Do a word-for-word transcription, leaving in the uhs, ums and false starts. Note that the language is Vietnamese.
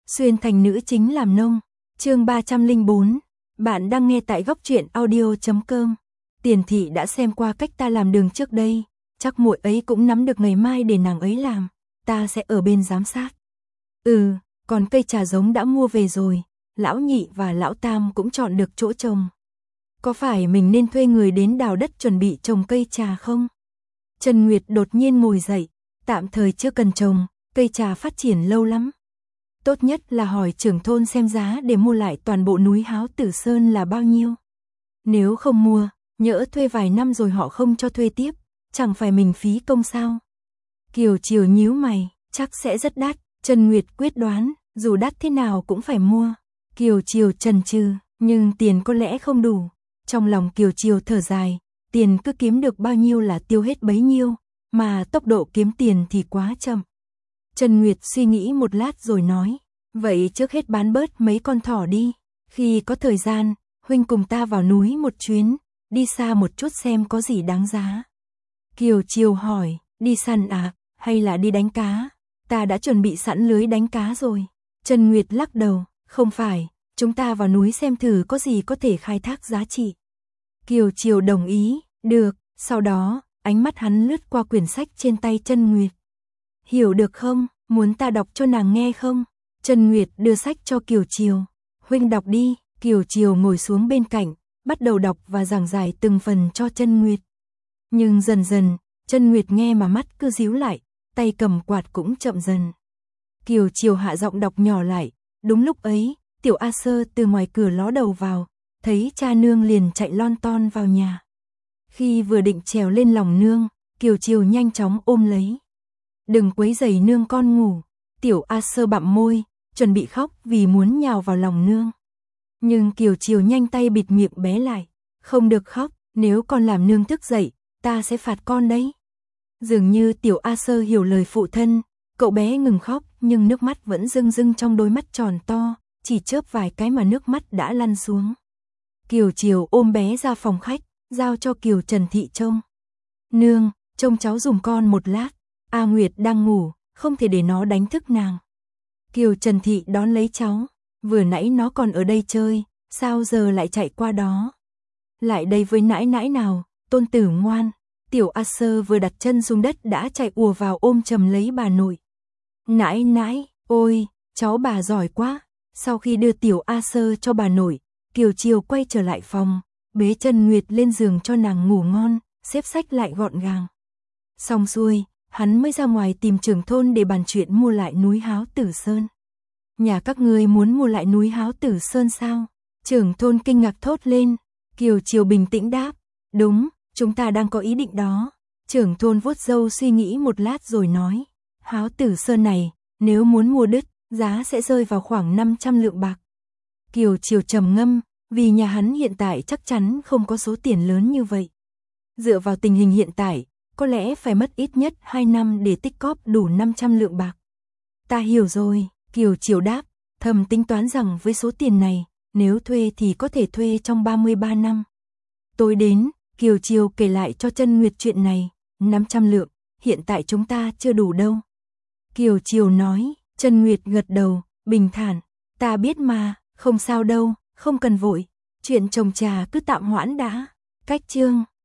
Xuyên thành nữ chính làm nông. Chương ba trăm lẻ bốn. Bạn đang nghe tại góc truyện audio chấm com. Tiền thị đã xem qua cách ta làm đường trước đây, chắc muội ấy cũng nắm được ngày mai để nàng ấy làm, ta sẽ ở bên giám sát. Ừ, còn cây trà giống đã mua về rồi, lão nhị và lão tam cũng chọn được chỗ trồng. Có phải mình nên thuê người đến đào đất chuẩn bị trồng cây trà không? Trần Nguyệt đột nhiên ngồi dậy, tạm thời chưa cần trồng, cây trà phát triển lâu lắm. Tốt nhất là hỏi trưởng thôn xem giá để mua lại toàn bộ núi Háo Tử Sơn là bao nhiêu. Nếu không mua, nhỡ thuê vài năm rồi họ không cho thuê tiếp, chẳng phải mình phí công sao? Kiều Chiều nhíu mày, chắc sẽ rất đắt. Trần Nguyệt quyết đoán, dù đắt thế nào cũng phải mua. Kiều Chiều chần chừ, nhưng tiền có lẽ không đủ. Trong lòng Kiều Chiều thở dài, tiền cứ kiếm được bao nhiêu là tiêu hết bấy nhiêu, mà tốc độ kiếm tiền thì quá chậm. Trần Nguyệt suy nghĩ một lát rồi nói, vậy trước hết bán bớt mấy con thỏ đi, khi có thời gian, huynh cùng ta vào núi một chuyến, đi xa một chút xem có gì đáng giá. Kiều Chiều hỏi, đi săn à, hay là đi đánh cá? Ta đã chuẩn bị sẵn lưới đánh cá rồi. Trần Nguyệt lắc đầu, không phải, chúng ta vào núi xem thử có gì có thể khai thác giá trị. Kiều Chiều đồng ý, được, sau đó, ánh mắt hắn lướt qua quyển sách trên tay Trần Nguyệt. Hiểu được không, muốn ta đọc cho nàng nghe không? Trần Nguyệt đưa sách cho Kiều Chiều. Huynh đọc đi. Kiều Chiều ngồi xuống bên cạnh, bắt đầu đọc và giảng giải từng phần cho Trần Nguyệt. Nhưng dần dần, Trần Nguyệt nghe mà mắt cứ díu lại, tay cầm quạt cũng chậm dần. Kiều Chiều hạ giọng đọc nhỏ lại, đúng lúc ấy, Tiểu A Sơ từ ngoài cửa ló đầu vào, thấy cha nương liền chạy lon ton vào nhà. Khi vừa định trèo lên lòng nương, Kiều Chiều nhanh chóng ôm lấy. Đừng quấy rầy nương con ngủ. Tiểu A Sơ bặm môi, chuẩn bị khóc vì muốn nhào vào lòng nương. Nhưng Kiều Chiều nhanh tay bịt miệng bé lại. Không được khóc, nếu con làm nương thức dậy, ta sẽ phạt con đấy. Dường như Tiểu A Sơ hiểu lời phụ thân, cậu bé ngừng khóc nhưng nước mắt vẫn rưng rưng trong đôi mắt tròn to, chỉ chớp vài cái mà nước mắt đã lăn xuống. Kiều Chiều ôm bé ra phòng khách, giao cho Kiều Trần Thị trông. Nương, trông cháu dùm con một lát. A Nguyệt đang ngủ, không thể để nó đánh thức nàng. Kiều Trần Thị đón lấy cháu, vừa nãy nó còn ở đây chơi, sao giờ lại chạy qua đó? Lại đây với nãi nãi nào, tôn tử ngoan. Tiểu A Sơ vừa đặt chân xuống đất đã chạy ùa vào ôm chầm lấy bà nội. Nãi nãi, ôi, cháu bà giỏi quá. Sau khi đưa Tiểu A Sơ cho bà nội, Kiều Chiều quay trở lại phòng, bế Trần Nguyệt lên giường cho nàng ngủ ngon, xếp sách lại gọn gàng. Xong xuôi, hắn mới ra ngoài tìm trưởng thôn để bàn chuyện mua lại núi Háo Tử Sơn. Nhà các ngươi muốn mua lại núi Háo Tử Sơn sao? Trưởng thôn kinh ngạc thốt lên. Kiều Chiều bình tĩnh đáp, đúng, chúng ta đang có ý định đó. Trưởng thôn vuốt râu suy nghĩ một lát rồi nói, Háo Tử Sơn này, nếu muốn mua đứt, giá sẽ rơi vào khoảng năm trăm lượng bạc. Kiều Chiều trầm ngâm, vì nhà hắn hiện tại chắc chắn không có số tiền lớn như vậy. Dựa vào tình hình hiện tại, có lẽ phải mất ít nhất hai năm để tích cóp đủ năm trăm lượng bạc. Ta hiểu rồi, Kiều Chiều đáp, thầm tính toán rằng với số tiền này, nếu thuê thì có thể thuê trong ba mươi ba năm. Tối đến, Kiều Chiều kể lại cho Trần Nguyệt chuyện này, năm trăm lượng, hiện tại chúng ta chưa đủ đâu. Kiều Chiều nói, Trần Nguyệt gật đầu, bình thản, ta biết mà, không sao đâu, không cần vội, chuyện trồng trà cứ tạm hoãn đã. Cách chương